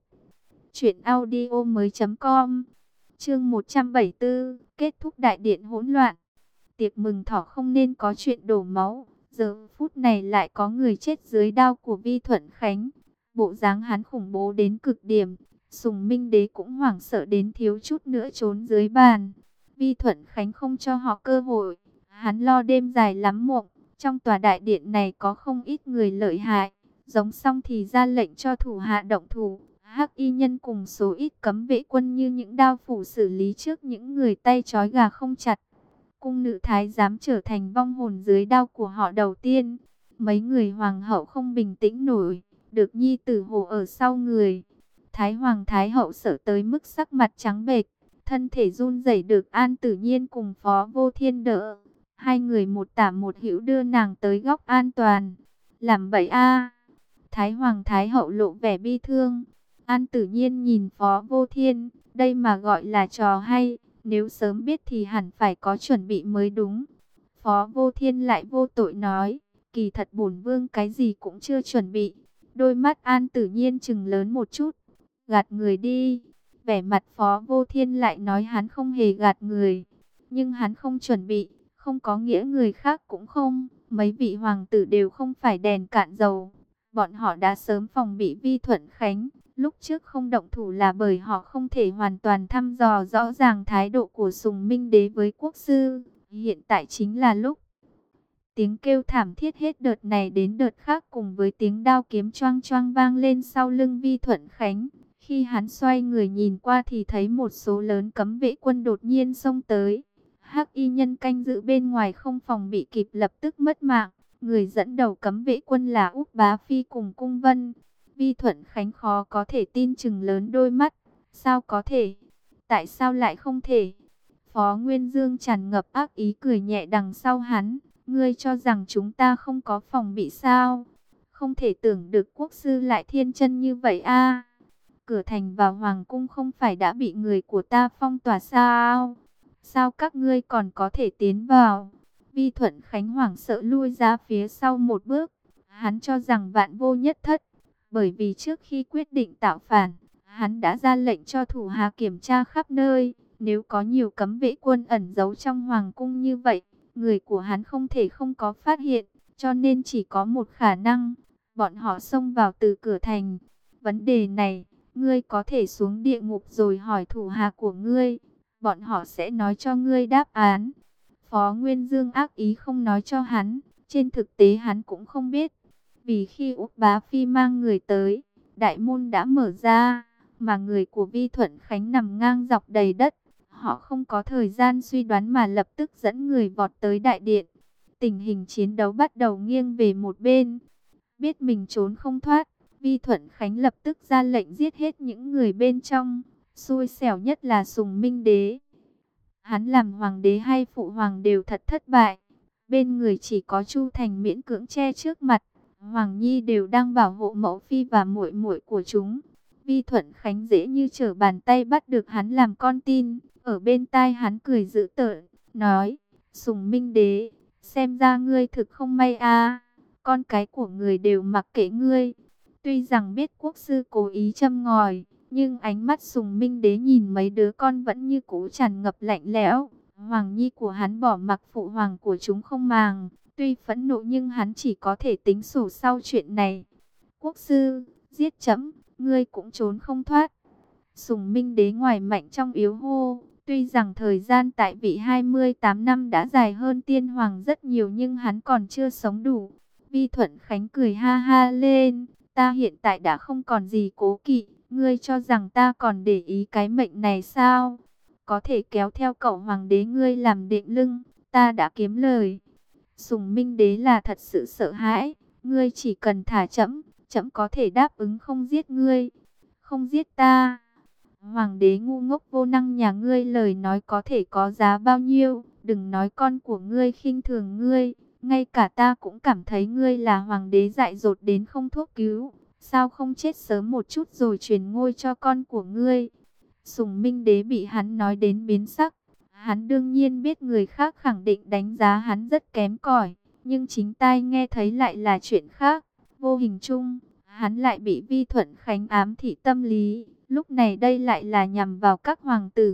truyệnaudiomoi.com. Chương 174, kết thúc đại điện hỗn loạn. Tiệc mừng thọ không nên có chuyện đổ máu, giờ phút này lại có người chết dưới đao của Vi Thuận Khánh. Bộ dáng hắn khủng bố đến cực điểm, Sùng Minh Đế cũng hoảng sợ đến thiếu chút nữa trốn dưới bàn. Vi Thuận Khánh không cho họ cơ hội, hắn lo đêm dài lắm mộng. Trong tòa đại điện này có không ít người lợi hại, giống xong thì ra lệnh cho thủ hạ động thủ. Hắc y nhân cùng số ít cấm vệ quân như những đao phủ xử lý trước những người tay trói gà không chặt. Cung nữ thái giám trở thành vong hồn dưới đao của họ đầu tiên. Mấy người hoàng hậu không bình tĩnh nổi, được nhi tử hộ ở sau người. Thái hoàng thái hậu sợ tới mức sắc mặt trắng bệch, thân thể run rẩy, được An Tử Nhiên cùng Phó Vô Thiên đỡ. Hai người một tả một hữu đưa nàng tới góc an toàn. Làm bậy a! Thái hoàng thái hậu lộ vẻ bi thương. An Tử Nhiên nhìn Phó Vô Thiên, đây mà gọi là trò hay, nếu sớm biết thì hẳn phải có chuẩn bị mới đúng. Phó Vô Thiên lại vô tội nói, kỳ thật bổn vương cái gì cũng chưa chuẩn bị. Đôi mắt An Tử Nhiên trừng lớn một chút, gạt người đi. Vẻ mặt Phó Vô Thiên lại nói hắn không hề gạt người, nhưng hắn không chuẩn bị, không có nghĩa người khác cũng không. Mấy vị hoàng tử đều không phải đèn cạn dầu, bọn họ đã sớm phòng bị Vi Thuận Khánh. Lúc trước không động thủ là bởi họ không thể hoàn toàn thăm dò rõ ràng thái độ của Sùng Minh Đế với quốc sư. Hiện tại chính là lúc. Tiếng kêu thảm thiết hết đợt này đến đợt khác cùng với tiếng đao kiếm choang choang vang lên sau lưng Vi Thuận Khánh. Khi hắn xoay người nhìn qua thì thấy một số lớn cấm vệ quân đột nhiên xông tới. Hắc y nhân canh giữ bên ngoài không phòng bị kịp lập tức mất mạng. Người dẫn đầu cấm vệ quân là Úc Bá Phi cùng Cung Vân. Vi Thuận Khánh khó có thể tin, chừng lớn đôi mắt. Sao có thể? Tại sao lại không thể? Phó Nguyên Dương tràn ngập ác ý cười nhẹ đằng sau hắn. Ngươi cho rằng chúng ta không có phòng bị sao? Không thể tưởng được quốc sư lại thiên chân như vậy a. Cửa thành vào hoàng cung không phải đã bị người của ta phong tỏa sao? Sao các ngươi còn có thể tiến vào? Vi Thuận Khánh hoảng sợ lui ra phía sau một bước. Hắn cho rằng vạn vô nhất thất. Bởi vì trước khi quyết định tạo phản, hắn đã ra lệnh cho thủ hạ kiểm tra khắp nơi. Nếu có nhiều cấm vệ quân ẩn giấu trong hoàng cung như vậy, người của hắn không thể không có phát hiện. Cho nên chỉ có một khả năng, bọn họ xông vào từ cửa thành. Vấn đề này, ngươi có thể xuống địa ngục rồi hỏi thủ hạ của ngươi. Bọn họ sẽ nói cho ngươi đáp án. Phó Nguyên Dương ác ý không nói cho hắn. Trên thực tế hắn cũng không biết. Vì khi Úc Bá Phi mang người tới, đại môn đã mở ra, mà người của Vi Thuận Khánh nằm ngang dọc đầy đất. Họ không có thời gian suy đoán mà lập tức dẫn người vọt tới đại điện. Tình hình chiến đấu bắt đầu nghiêng về một bên. Biết mình trốn không thoát, Vi Thuận Khánh lập tức ra lệnh giết hết những người bên trong. Xui xẻo nhất là Sùng Minh Đế. Hắn làm hoàng đế hay phụ hoàng đều thật thất bại. Bên người chỉ có Chu Thành miễn cưỡng che trước mặt. Hoàng Nhi đều đang bảo hộ mẫu phi và muội muội của chúng. Vi Thuận Khánh dễ như trở bàn tay bắt được hắn làm con tin. Ở bên tai hắn cười dữ tợn, nói: Sùng Minh Đế, xem ra ngươi thực không may a. Con cái của người đều mặc kệ ngươi. Tuy rằng biết quốc sư cố ý châm ngòi, nhưng ánh mắt Sùng Minh Đế nhìn mấy đứa con vẫn như cũ tràn ngập lạnh lẽo. Hoàng Nhi của hắn bỏ mặc phụ hoàng của chúng không màng. Tuy phẫn nộ nhưng hắn chỉ có thể tính sổ sau chuyện này. Quốc sư, giết chấm, ngươi cũng trốn không thoát. Sùng Minh Đế ngoài mạnh trong yếu hô. Tuy rằng thời gian tại vị 28 năm đã dài hơn tiên hoàng rất nhiều nhưng hắn còn chưa sống đủ. Vi Thuận Khánh cười ha ha lên. Ta hiện tại đã không còn gì cố kỵ. Ngươi cho rằng ta còn để ý cái mệnh này sao? Có thể kéo theo cậu hoàng đế ngươi làm đệm lưng. Ta đã kiếm lời. Sùng Minh Đế là thật sự sợ hãi. Ngươi chỉ cần thả trẫm, trẫm có thể đáp ứng không giết ngươi. Không giết ta. Hoàng đế ngu ngốc vô năng nhà ngươi, lời nói có thể có giá bao nhiêu. Đừng nói con của ngươi khinh thường ngươi. Ngay cả ta cũng cảm thấy ngươi là hoàng đế dại dột đến không thuốc cứu. Sao không chết sớm một chút rồi truyền ngôi cho con của ngươi? Sùng Minh Đế bị hắn nói đến biến sắc. Hắn đương nhiên biết người khác khẳng định đánh giá hắn rất kém cỏi, nhưng chính tai nghe thấy lại là chuyện khác. Vô hình chung, hắn lại bị Vi Thuận Khánh ám thị tâm lý, lúc này đây lại là nhằm vào các hoàng tử.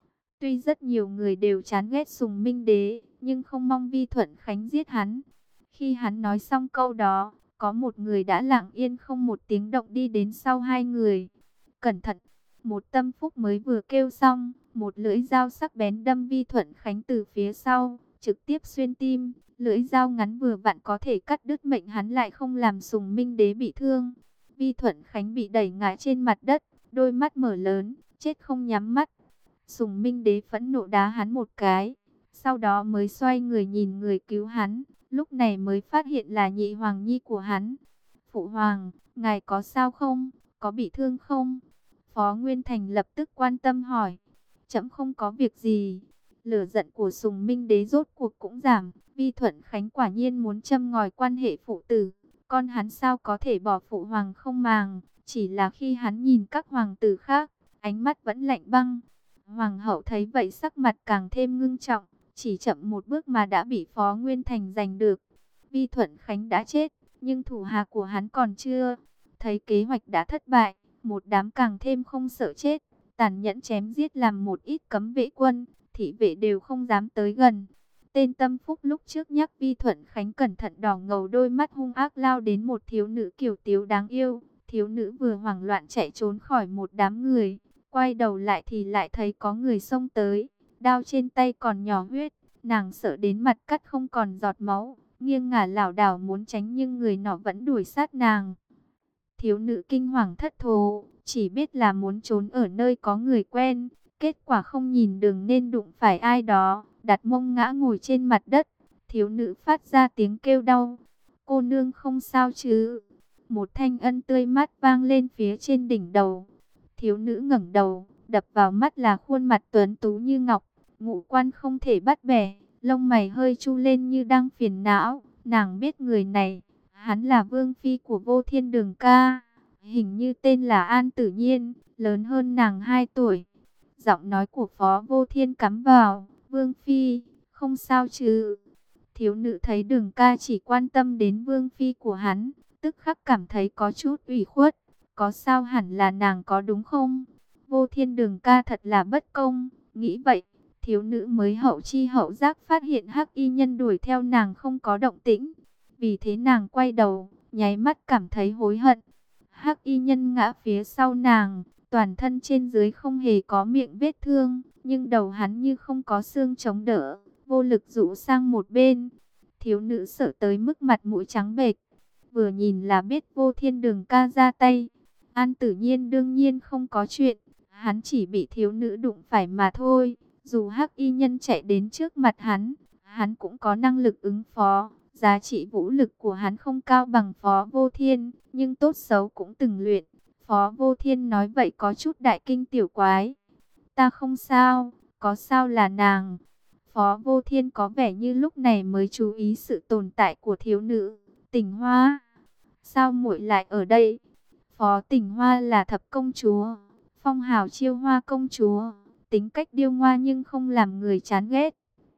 Tuy rất nhiều người đều chán ghét Sùng Minh Đế, nhưng không mong Vi Thuận Khánh giết hắn. Khi hắn nói xong câu đó, có một người đã lặng yên không một tiếng động đi đến sau hai người. Cẩn thận! Một tâm phúc mới vừa kêu xong, một lưỡi dao sắc bén đâm Vi Thuận Khánh từ phía sau, trực tiếp xuyên tim. Lưỡi dao ngắn vừa vặn có thể cắt đứt mệnh hắn, lại không làm Sùng Minh Đế bị thương. Vi Thuận Khánh bị đẩy ngã trên mặt đất, đôi mắt mở lớn, chết không nhắm mắt. Sùng Minh Đế phẫn nộ đá hắn một cái, sau đó mới xoay người nhìn người cứu hắn, lúc này mới phát hiện là Nhị Hoàng Nhi của hắn. Phụ Hoàng, ngài có sao không? Có bị thương không? Phó Nguyên Thành lập tức quan tâm hỏi. Trẫm không có việc gì. Lửa giận của Sùng Minh Đế rốt cuộc cũng giảm. Vi Thuận Khánh quả nhiên muốn châm ngòi quan hệ phụ tử. Con hắn sao có thể bỏ Phụ Hoàng không màng. Chỉ là khi hắn nhìn các hoàng tử khác, ánh mắt vẫn lạnh băng. Hoàng hậu thấy vậy sắc mặt càng thêm ngưng trọng. Chỉ chậm một bước mà đã bị Phó Nguyên Thành giành được. Vi Thuận Khánh đã chết, nhưng thủ hạ của hắn còn chưa. Thấy kế hoạch đã thất bại, một đám càng thêm không sợ chết, tàn nhẫn chém giết làm một ít cấm vệ quân, thị vệ đều không dám tới gần. Tên tâm phúc lúc trước nhắc Vi Thuận Khánh cẩn thận, đỏ ngầu đôi mắt hung ác lao đến một thiếu nữ kiều tiếu đáng yêu. Thiếu nữ vừa hoảng loạn chạy trốn khỏi một đám người, quay đầu lại thì lại thấy có người xông tới, đao trên tay còn nhỏ huyết, nàng sợ đến mặt cắt không còn giọt máu, nghiêng ngả lảo đảo muốn tránh nhưng người nọ vẫn đuổi sát nàng. Thiếu nữ kinh hoàng thất thố, chỉ biết là muốn trốn ở nơi có người quen, kết quả không nhìn đường nên đụng phải ai đó, đặt mông ngã ngồi trên mặt đất. Thiếu nữ phát ra tiếng kêu đau. Cô nương không sao chứ? Một thanh âm tươi mát vang lên phía trên đỉnh đầu. Thiếu nữ ngẩng đầu, đập vào mắt là khuôn mặt tuấn tú như ngọc, ngũ quan không thể bắt bẻ, lông mày hơi chu lên như đang phiền não. Nàng biết người này, hắn là vương phi của Vô Thiên Đường ca, hình như tên là An Tử Nhiên, lớn hơn nàng 2 tuổi. Giọng nói của Phó Vô Thiên cắm vào, vương phi, không sao chứ? Thiếu nữ thấy Đường ca chỉ quan tâm đến vương phi của hắn, tức khắc cảm thấy có chút ủy khuất. Có sao hẳn là nàng có đúng không? Vô Thiên Đường ca thật là bất công. Nghĩ vậy, thiếu nữ mới hậu chi hậu giác phát hiện hắc y nhân đuổi theo nàng không có động tĩnh. Vì thế nàng quay đầu, nháy mắt cảm thấy hối hận. Hắc y nhân ngã phía sau nàng, toàn thân trên dưới không hề có miệng vết thương, nhưng đầu hắn như không có xương chống đỡ, vô lực rũ sang một bên. Thiếu nữ sợ tới mức mặt mũi trắng bệch, vừa nhìn là biết Vô Thiên Đường ca ra tay. An Tử Nhiên đương nhiên không có chuyện, hắn chỉ bị thiếu nữ đụng phải mà thôi. Dù hắc y nhân chạy đến trước mặt hắn cũng có năng lực ứng phó. Giá trị vũ lực của hắn không cao bằng Phó Vô Thiên, nhưng tốt xấu cũng từng luyện. Phó Vô Thiên nói vậy có chút đại kinh tiểu quái. Ta không sao, có sao là nàng. Phó Vô Thiên có vẻ như lúc này mới chú ý sự tồn tại của thiếu nữ. Tình Hoa, sao muội lại ở đây? Phó Tình Hoa là thập công chúa, phong hào Chiêu Hoa công chúa, tính cách điêu ngoa nhưng không làm người chán ghét.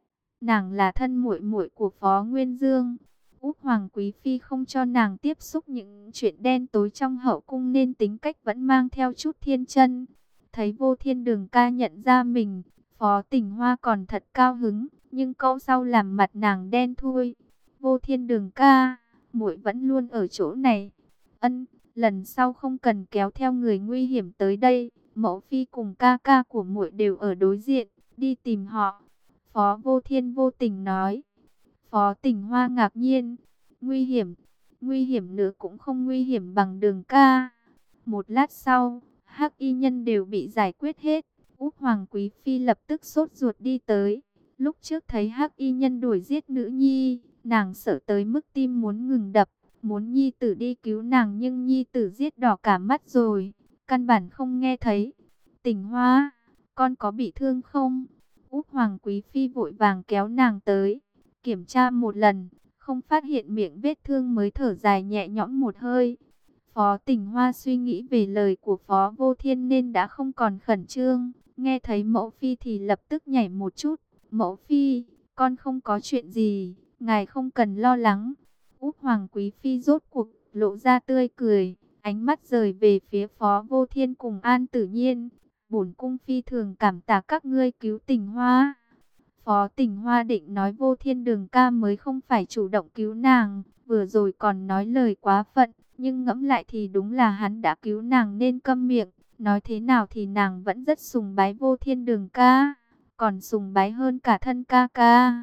Nàng là thân muội muội của Phó Nguyên Dương. Úc Hoàng Quý Phi không cho nàng tiếp xúc những chuyện đen tối trong hậu cung nên tính cách vẫn mang theo chút thiên chân. Thấy Vô Thiên Đường ca nhận ra mình, Phó Tình Hoa còn thật cao hứng, nhưng câu sau làm mặt nàng đen thui. Vô Thiên Đường ca, muội vẫn luôn ở chỗ này. Ân, lần sau không cần kéo theo người nguy hiểm tới đây, mẫu phi cùng ca ca của muội đều ở đối diện, đi tìm họ. Phó Vô Thiên vô tình nói. Phó Tình Hoa ngạc nhiên, nguy hiểm nữa cũng không nguy hiểm bằng Đường ca. Một lát sau, hắc y nhân đều bị giải quyết hết. Úc Hoàng Quý Phi lập tức sốt ruột đi tới. Lúc trước thấy hắc y nhân đuổi giết nữ nhi, nàng sợ tới mức tim muốn ngừng đập, muốn nhi tử đi cứu nàng nhưng nhi tử giết đỏ cả mắt rồi, căn bản không nghe thấy. Tình Hoa, con có bị thương không? Úc Hoàng Quý Phi vội vàng kéo nàng tới, kiểm tra một lần, không phát hiện miệng vết thương mới thở dài nhẹ nhõm một hơi. Phó Tình Hoa suy nghĩ về lời của Phó Vô Thiên nên đã không còn khẩn trương, nghe thấy mẫu phi thì lập tức nhảy một chút. Mẫu phi, con không có chuyện gì, ngài không cần lo lắng. Úc Hoàng Quý Phi rốt cuộc lộ ra tươi cười, ánh mắt rời về phía Phó Vô Thiên cùng An Tử Nhiên. Bổn cung phi thường cảm tạ các ngươi cứu Tình Hoa. Phó Tình Hoa định nói Vô Thiên Đường ca mới không phải chủ động cứu nàng, vừa rồi còn nói lời quá phận, nhưng ngẫm lại thì đúng là hắn đã cứu nàng nên câm miệng. Nói thế nào thì nàng vẫn rất sùng bái Vô Thiên Đường ca, còn sùng bái hơn cả thân ca ca.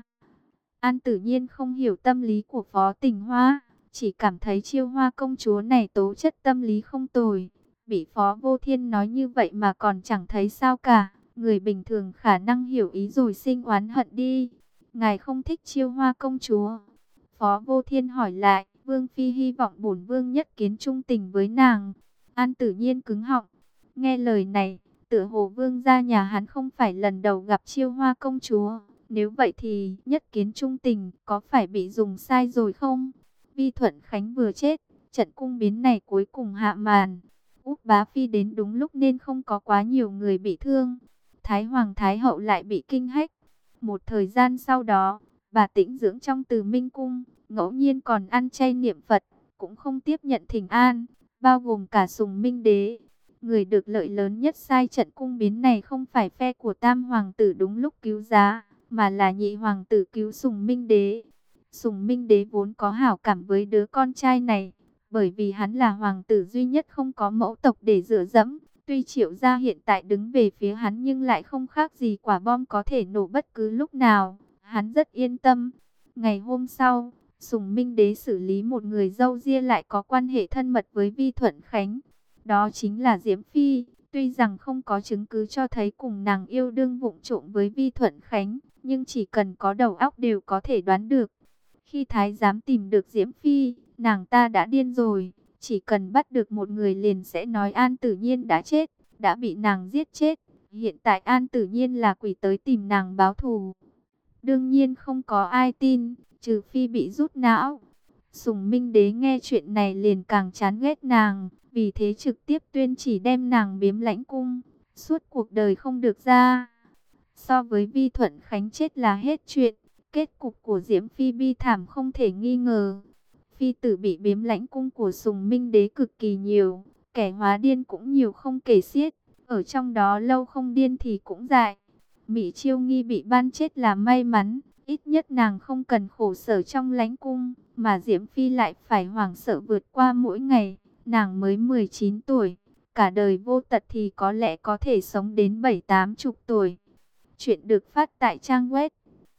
An Tử Nhiên không hiểu tâm lý của Phó Tình Hoa, chỉ cảm thấy Chiêu Hoa công chúa này tố chất tâm lý không tồi. Bị Phó Vô Thiên nói như vậy mà còn chẳng thấy sao cả. Người bình thường khả năng hiểu ý rồi sinh oán hận đi. Ngài không thích Chiêu Hoa công chúa? Phó Vô Thiên hỏi lại. Vương Phi hy vọng bổn vương nhất kiến trung tình với nàng. An Tử Nhiên cứng họng. Nghe lời này, tựa hồ vương gia nhà hắn không phải lần đầu gặp Chiêu Hoa công chúa. Nếu vậy thì nhất kiến trung tình có phải bị dùng sai rồi không? Vi Thuận Khánh vừa chết, trận cung biến này cuối cùng hạ màn. Úc Bá Phi đến đúng lúc nên không có quá nhiều người bị thương. Thái Hoàng Thái Hậu lại bị kinh hách. Một thời gian sau đó, bà tĩnh dưỡng trong Từ Minh Cung, ngẫu nhiên còn ăn chay niệm Phật, cũng không tiếp nhận thỉnh an, bao gồm cả Sùng Minh Đế. Người được lợi lớn nhất sai trận cung biến này không phải phe của Tam Hoàng tử đúng lúc cứu giá, mà là Nhị Hoàng tử cứu Sùng Minh Đế. Sùng Minh Đế vốn có hảo cảm với đứa con trai này, bởi vì hắn là hoàng tử duy nhất không có mẫu tộc để dựa dẫm. Tuy Triệu gia hiện tại đứng về phía hắn nhưng lại không khác gì quả bom có thể nổ bất cứ lúc nào. Hắn rất yên tâm. Ngày hôm sau, Sùng Minh Đế xử lý một người dâu ria lại có quan hệ thân mật với Vi Thuận Khánh. Đó chính là Diễm Phi. Tuy rằng không có chứng cứ cho thấy cùng nàng yêu đương vụng trộm với Vi Thuận Khánh, nhưng chỉ cần có đầu óc đều có thể đoán được. Khi thái giám tìm được Diễm Phi, nàng ta đã điên rồi. Chỉ cần bắt được một người liền sẽ nói An Tử Nhiên đã chết, đã bị nàng giết chết. Hiện tại An Tử Nhiên là quỷ tới tìm nàng báo thù. Đương nhiên không có ai tin, trừ phi bị rút não. Sùng Minh Đế nghe chuyện này liền càng chán ghét nàng, vì thế trực tiếp tuyên chỉ đem nàng biếm lãnh cung, suốt cuộc đời không được ra. So với Vi Thuận Khánh chết là hết chuyện, kết cục của Diễm Phi bi thảm không thể nghi ngờ. Phi tử bị biếm lãnh cung của Sùng Minh Đế cực kỳ nhiều, kẻ hóa điên cũng nhiều không kể xiết, ở trong đó lâu không điên thì cũng dại. Mỹ Chiêu Nghi bị ban chết là may mắn, ít nhất nàng không cần khổ sở trong lãnh cung, mà Diễm Phi lại phải hoảng sợ vượt qua mỗi ngày. Nàng mới 19 tuổi, cả đời vô tật thì có lẽ có thể sống đến 7-80 tuổi. Chuyện được phát tại trang web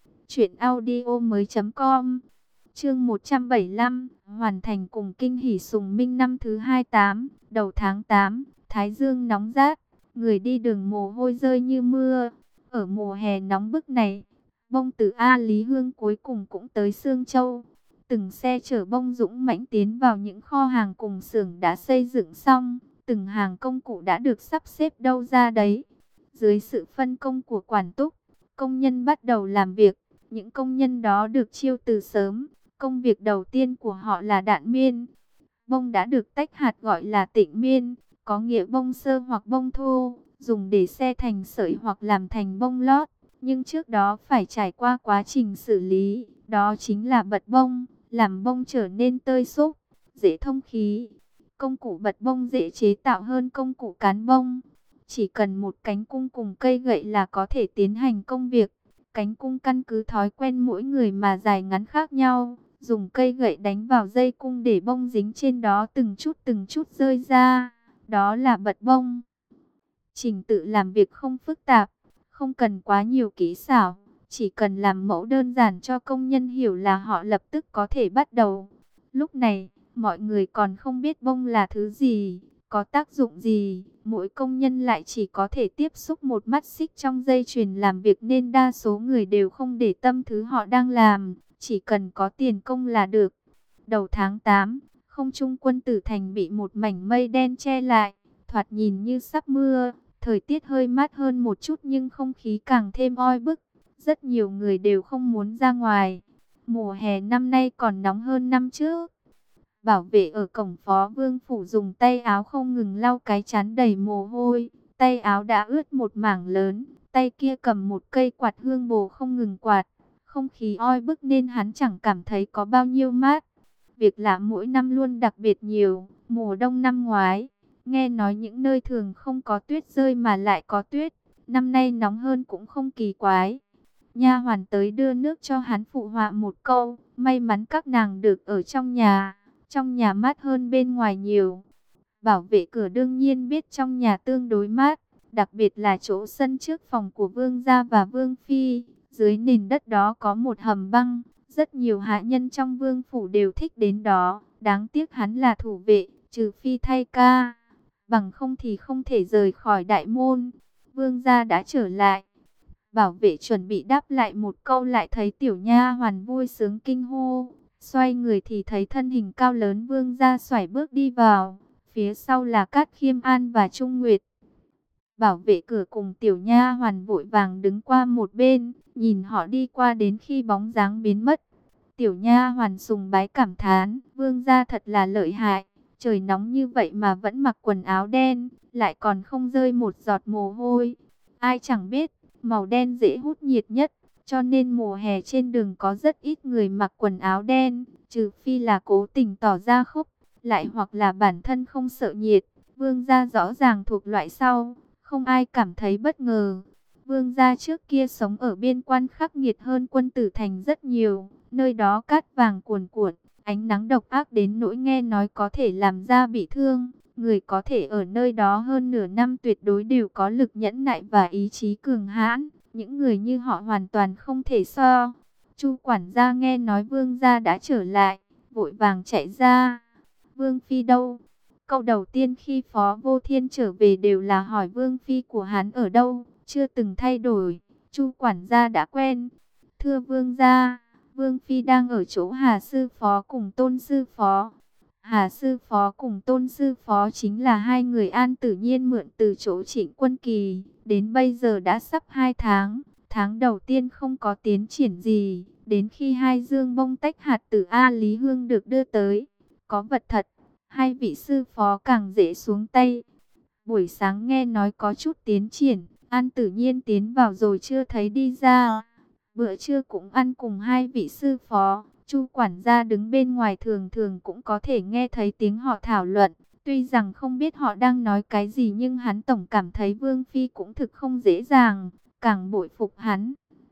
truyệnaudiomoi.com. Chương 175, hoàn thành cùng kinh hỷ Sùng Minh năm thứ 28, đầu tháng 8, thái dương nóng rát, người đi đường mồ hôi rơi như mưa. Ở mùa hè nóng bức này, bông từ A Lý Hương cuối cùng cũng tới Sương Châu. Từng xe chở bông dũng mãnh tiến vào những kho hàng cùng xưởng đã xây dựng xong, từng hàng công cụ đã được sắp xếp đâu ra đấy. Dưới sự phân công của quản túc, công nhân bắt đầu làm việc. Những công nhân đó được chiêu từ sớm. Công việc đầu tiên của họ là đạn miên. Bông đã được tách hạt gọi là tịnh miên, có nghĩa bông sơ hoặc bông thô, dùng để xe thành sợi hoặc làm thành bông lót. Nhưng trước đó phải trải qua quá trình xử lý, đó chính là bật bông, làm bông trở nên tơi xốp, dễ thông khí. Công cụ bật bông dễ chế tạo hơn công cụ cán bông. Chỉ cần một cánh cung cùng cây gậy là có thể tiến hành công việc. Cánh cung căn cứ thói quen mỗi người mà dài ngắn khác nhau. Dùng cây gậy đánh vào dây cung để bông dính trên đó từng chút rơi ra. Đó là bật bông. Trình tự làm việc không phức tạp, không cần quá nhiều kỹ xảo. Chỉ cần làm mẫu đơn giản cho công nhân hiểu là họ lập tức có thể bắt đầu. Lúc này, mọi người còn không biết bông là thứ gì, có tác dụng gì. Mỗi công nhân lại chỉ có thể tiếp xúc một mắt xích trong dây chuyền làm việc nên đa số người đều không để tâm thứ họ đang làm. Chỉ cần có tiền công là được. Đầu tháng 8, không trung Quân Tử Thành bị một mảnh mây đen che lại, thoạt nhìn như sắp mưa. Thời tiết hơi mát hơn một chút nhưng không khí càng thêm oi bức. Rất nhiều người đều không muốn ra ngoài. Mùa hè năm nay còn nóng hơn năm trước. Bảo vệ ở cổng Phó Vương Phủ dùng tay áo không ngừng lau cái trán đầy mồ hôi. Tay áo đã ướt một mảng lớn. Tay kia cầm một cây quạt hương bồ không ngừng quạt. Không khí oi bức nên hắn chẳng cảm thấy có bao nhiêu mát. Việc làm mỗi năm luôn đặc biệt nhiều. Mùa đông năm ngoái, nghe nói những nơi thường không có tuyết rơi mà lại có tuyết. Năm nay nóng hơn cũng không kỳ quái. Nha hoàn tới đưa nước cho hắn phụ họa một câu. May mắn các nàng được ở trong nhà. Trong nhà mát hơn bên ngoài nhiều. Bảo vệ cửa đương nhiên biết trong nhà tương đối mát. Đặc biệt là chỗ sân trước phòng của vương gia và vương phi. Dưới nền đất đó có một hầm băng. Rất nhiều hạ nhân trong vương phủ đều thích đến đó. Đáng tiếc hắn là thủ vệ, trừ phi thay ca. Bằng không thì không thể rời khỏi đại môn. Vương gia đã trở lại. Bảo vệ chuẩn bị đáp lại một câu lại thấy tiểu nha hoàn vui sướng kinh hô. Xoay người thì thấy thân hình cao lớn vương gia xoải bước đi vào. Phía sau là Cát Khiêm An và Trung Nguyệt. Bảo vệ cửa cùng tiểu nha hoàn vội vàng đứng qua một bên, nhìn họ đi qua đến khi bóng dáng biến mất. Tiểu nha hoàn sùng bái cảm thán, vương gia thật là lợi hại, trời nóng như vậy mà vẫn mặc quần áo đen, lại còn không rơi một giọt mồ hôi. Ai chẳng biết, màu đen dễ hút nhiệt nhất, cho nên mùa hè trên đường có rất ít người mặc quần áo đen, trừ phi là cố tình tỏ ra khốc, lại hoặc là bản thân không sợ nhiệt. Vương gia rõ ràng thuộc loại sau, không ai cảm thấy bất ngờ. Vương gia trước kia sống ở biên quan khắc nghiệt hơn Quân Tử Thành rất nhiều. Nơi đó cát vàng cuồn cuộn, ánh nắng độc ác đến nỗi nghe nói có thể làm da bị thương. Người có thể ở nơi đó hơn nửa năm tuyệt đối đều có lực nhẫn nại và ý chí cường hãn. Những người như họ hoàn toàn không thể so. Chu quản gia nghe nói vương gia đã trở lại, vội vàng chạy ra. Vương phi đâu? Câu đầu tiên khi Phó Vô Thiên trở về đều là hỏi vương phi của hắn ở đâu, chưa từng thay đổi. Chu quản gia đã quen. Thưa vương gia, vương phi đang ở chỗ Hà sư phó cùng Tôn sư phó. Hà sư phó cùng Tôn sư phó chính là hai người An Tử Nhiên mượn từ chỗ Trịnh Quân Kỳ, đến bây giờ đã sắp 2 tháng. Tháng đầu tiên không có tiến triển gì, đến khi hai dương bông tách hạt từ A Lý Hương được đưa tới, có vật thật, hai vị sư phó càng dễ xuống tay. Buổi sáng nghe nói có chút tiến triển, An Tử Nhiên tiến vào rồi chưa thấy đi ra. Bữa trưa cũng ăn cùng hai vị sư phó. Chu quản gia đứng bên ngoài thường thường cũng có thể nghe thấy tiếng họ thảo luận. Tuy rằng không biết họ đang nói cái gì nhưng hắn tổng cảm thấy Vương Phi cũng thực không dễ dàng, càng bội phục hắn.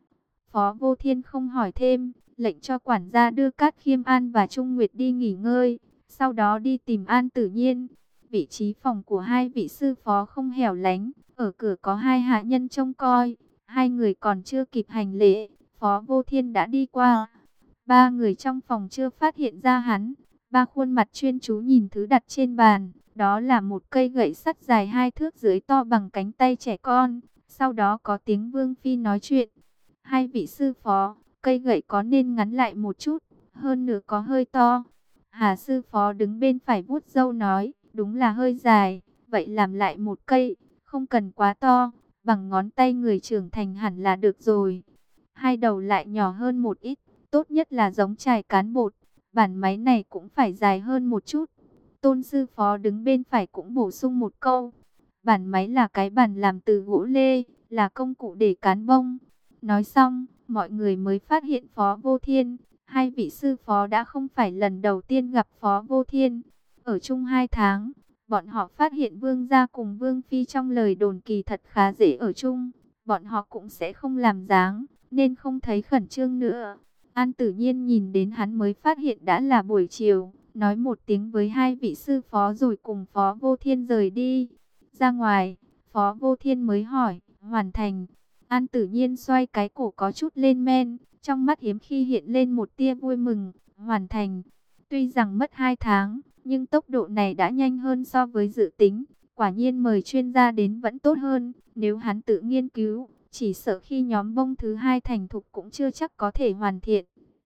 Phó Vô Thiên không hỏi thêm, lệnh cho quản gia đưa Cát Khiêm An và Trung Nguyệt đi nghỉ ngơi, sau đó đi tìm An Tử Nhiên. Vị trí phòng của hai vị sư phó không hẻo lánh, ở cửa có hai hạ nhân trông coi. Hai người còn chưa kịp hành lễ, Phó Vô Thiên đã đi qua. Ba người trong phòng chưa phát hiện ra hắn. Ba khuôn mặt chuyên chú nhìn thứ đặt trên bàn. Đó là một cây gậy sắt dài 2 thước dưới to bằng cánh tay trẻ con. Sau đó có tiếng Vương Phi nói chuyện. Hai vị sư phó, cây gậy có nên ngắn lại một chút, hơn nữa có hơi to. Hà sư phó đứng bên phải vuốt râu nói, đúng là hơi dài, vậy làm lại một cây, không cần quá to, bằng ngón tay người trưởng thành hẳn là được rồi. Hai đầu lại nhỏ hơn một ít, tốt nhất là giống chài cán bột, bản máy này cũng phải dài hơn một chút. Tôn sư phó đứng bên phải cũng bổ sung một câu, bản máy là cái bản làm từ gỗ lê, là công cụ để cán bông. Nói xong, mọi người mới phát hiện Phó Vô Thiên. Hai vị sư phó đã không phải lần đầu tiên gặp Phó Vô Thiên. Ở chung 2 tháng, bọn họ phát hiện Vương gia cùng Vương Phi trong lời đồn kỳ thật khá dễ ở chung. Bọn họ cũng sẽ không làm dáng, nên không thấy khẩn trương nữa. An Tử Nhiên nhìn đến hắn mới phát hiện đã là buổi chiều, nói một tiếng với hai vị sư phó rồi cùng Phó Vô Thiên rời đi. Ra ngoài, Phó Vô Thiên mới hỏi, hoàn thành. An Tử Nhiên xoay cái cổ có chút lên men, trong mắt hiếm khi hiện lên một tia vui mừng, hoàn thành. Tuy rằng mất 2 tháng, nhưng tốc độ này đã nhanh hơn so với dự tính. Quả nhiên mời chuyên gia đến vẫn tốt hơn, nếu hắn tự nghiên cứu, chỉ sợ khi nhóm bông thứ 2 thành thục cũng chưa chắc có thể hoàn thiện.